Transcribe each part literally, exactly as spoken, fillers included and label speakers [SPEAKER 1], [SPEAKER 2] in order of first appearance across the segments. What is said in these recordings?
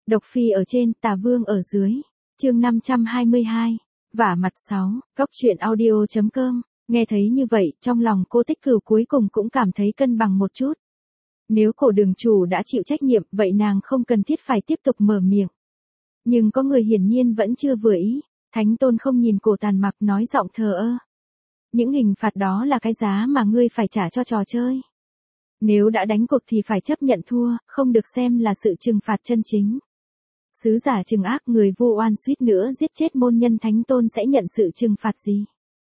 [SPEAKER 1] Độc Phi ở trên, Tà Vương ở dưới. Chương năm trăm hai mươi hai. Vả mặt sáu. Cóc truyện audio chấm com. Nghe thấy như vậy, trong lòng cô Tích Cửu cuối cùng cũng cảm thấy cân bằng một chút. Nếu cổ đường chủ đã chịu trách nhiệm, vậy nàng không cần thiết phải tiếp tục mở miệng. Nhưng có người hiển nhiên vẫn chưa vừa ý. Thánh Tôn không nhìn Cổ Tàn Mặc, nói giọng thờ ơ. Những hình phạt đó là cái giá mà ngươi phải trả cho trò chơi. Nếu đã đánh cuộc thì phải chấp nhận thua, không được xem là sự trừng phạt chân chính. Sứ giả trừng ác, người vu oan suýt nữa giết chết môn nhân Thánh Tôn sẽ nhận sự trừng phạt gì?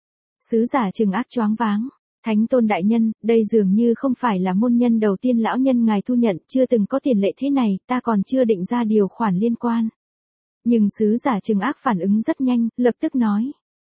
[SPEAKER 1] Sứ giả trừng ác choáng váng. Thánh Tôn đại nhân, đây dường như không phải là môn nhân đầu tiên lão nhân ngài thu nhận, chưa từng có tiền lệ thế này, ta còn chưa định ra điều khoản liên quan. Nhưng sứ giả trừng ác phản ứng rất nhanh, lập tức nói.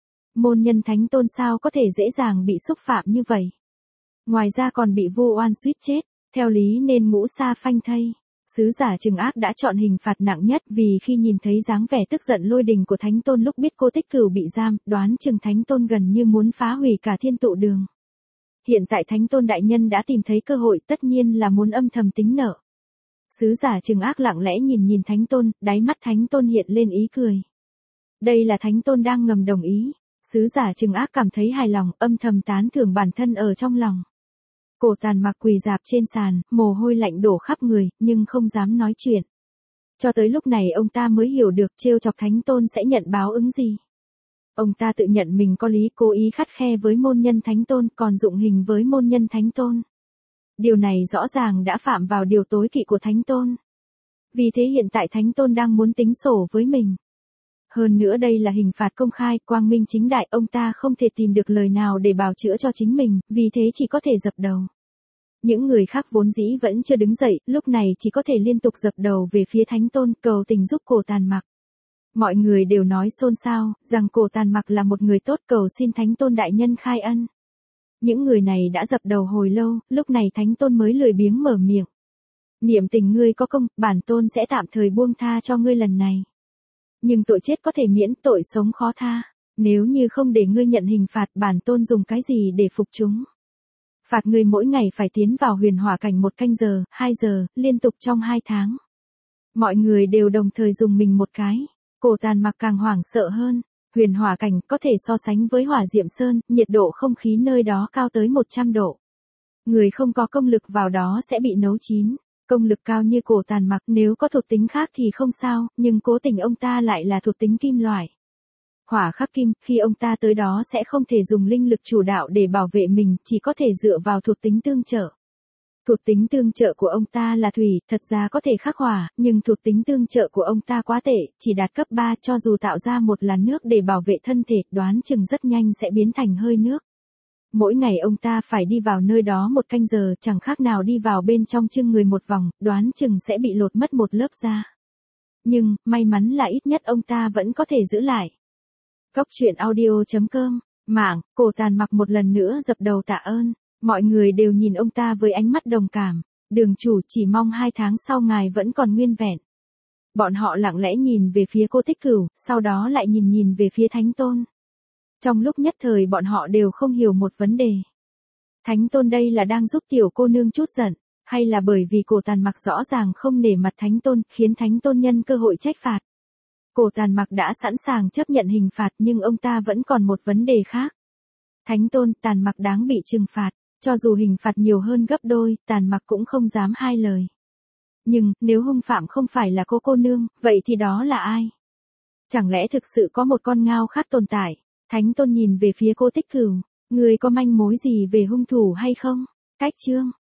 [SPEAKER 1] Môn nhân Thánh Tôn sao có thể dễ dàng bị xúc phạm như vậy? Ngoài ra còn bị vu oan suýt chết, theo lý nên ngũ sa phanh thây. Sứ giả trừng ác đã chọn hình phạt nặng nhất vì khi nhìn thấy dáng vẻ tức giận lôi đình của Thánh Tôn lúc biết cô Tích Cửu bị giam, đoán chừng Thánh Tôn gần như muốn phá hủy cả thiên tụ đường. Hiện tại Thánh Tôn đại nhân đã tìm thấy cơ hội, tất nhiên là muốn âm thầm tính nợ. Sứ giả trừng ác lặng lẽ nhìn nhìn Thánh Tôn, đáy mắt Thánh Tôn hiện lên ý cười. Đây là Thánh Tôn đang ngầm đồng ý. Sứ giả trừng ác cảm thấy hài lòng, âm thầm tán thưởng bản thân ở trong lòng. Cổ Tàn Mặc quỳ rạp trên sàn, mồ hôi lạnh đổ khắp người, nhưng không dám nói chuyện. Cho tới lúc này ông ta mới hiểu được trêu chọc Thánh Tôn sẽ nhận báo ứng gì. Ông ta tự nhận mình có lý, cố ý khắt khe với môn nhân Thánh Tôn, còn dụng hình với môn nhân Thánh Tôn. Điều này rõ ràng đã phạm vào điều tối kỵ của Thánh Tôn. Vì thế hiện tại Thánh Tôn đang muốn tính sổ với mình. Hơn nữa đây là hình phạt công khai, quang minh chính đại, ông ta không thể tìm được lời nào để bào chữa cho chính mình, vì thế chỉ có thể dập đầu. Những người khác vốn dĩ vẫn chưa đứng dậy, lúc này chỉ có thể liên tục dập đầu về phía Thánh Tôn, cầu tình giúp Cổ Tàn Mặc. Mọi người đều nói xôn xao, rằng Cổ Tàn Mặc là một người tốt, cầu xin Thánh Tôn đại nhân khai ân. Những người này đã dập đầu hồi lâu, lúc này Thánh Tôn mới lười biếng mở miệng. Niệm tình ngươi có công, bản tôn sẽ tạm thời buông tha cho ngươi lần này. Nhưng tội chết có thể miễn, tội sống khó tha. Nếu như không để ngươi nhận hình phạt, bản tôn dùng cái gì để phục chúng? Phạt ngươi mỗi ngày phải tiến vào huyền hỏa cảnh một canh giờ, hai giờ, liên tục trong hai tháng. Mọi người đều đồng thời dùng mình một cái. Cổ Tàn Mặc càng hoảng sợ hơn. Huyền hỏa cảnh có thể so sánh với hỏa diệm sơn, nhiệt độ không khí nơi đó cao tới một trăm độ. Người không có công lực vào đó sẽ bị nấu chín. Công lực cao như Cổ Tàn Mặc nếu có thuộc tính khác thì không sao, nhưng cố tình ông ta lại là thuộc tính kim loại. Hỏa khắc kim, khi ông ta tới đó sẽ không thể dùng linh lực chủ đạo để bảo vệ mình, chỉ có thể dựa vào thuộc tính tương trợ. Thuộc tính tương trợ của ông ta là thủy, thật ra có thể khắc hỏa, nhưng thuộc tính tương trợ của ông ta quá tệ, chỉ đạt cấp ba, cho dù tạo ra một làn nước để bảo vệ thân thể, đoán chừng rất nhanh sẽ biến thành hơi nước. Mỗi ngày ông ta phải đi vào nơi đó một canh giờ, chẳng khác nào đi vào bên trong chưng người một vòng, đoán chừng sẽ bị lột mất một lớp da. Nhưng, may mắn là ít nhất ông ta vẫn có thể giữ lại. Cóc truyện audio chấm com. Mạng, Cổ Tàn Mặc một lần nữa dập đầu tạ ơn. Mọi người đều nhìn ông ta với ánh mắt đồng cảm. Đường chủ, chỉ mong hai tháng sau ngài vẫn còn nguyên vẹn. Bọn họ lặng lẽ nhìn về phía cô Tích Cửu, sau đó lại nhìn nhìn về phía Thánh Tôn. Trong lúc nhất thời bọn họ đều không hiểu một vấn đề. Thánh Tôn đây là đang giúp tiểu cô nương chút giận, hay là bởi vì Cổ Tàn Mặc rõ ràng không nể mặt Thánh Tôn, khiến Thánh Tôn nhân cơ hội trách phạt. Cổ Tàn Mặc đã sẵn sàng chấp nhận hình phạt, nhưng ông ta vẫn còn một vấn đề khác. Thánh Tôn, Tàn Mặc đáng bị trừng phạt, cho dù hình phạt nhiều hơn gấp đôi, Tàn Mặc cũng không dám hai lời. Nhưng, nếu hung phạm không phải là cô cô nương, vậy thì đó là ai? Chẳng lẽ thực sự có một con ngao khác tồn tại? Thánh Tôn nhìn về phía cô Tích Cửu, người có manh mối gì về hung thủ hay không? Cách chương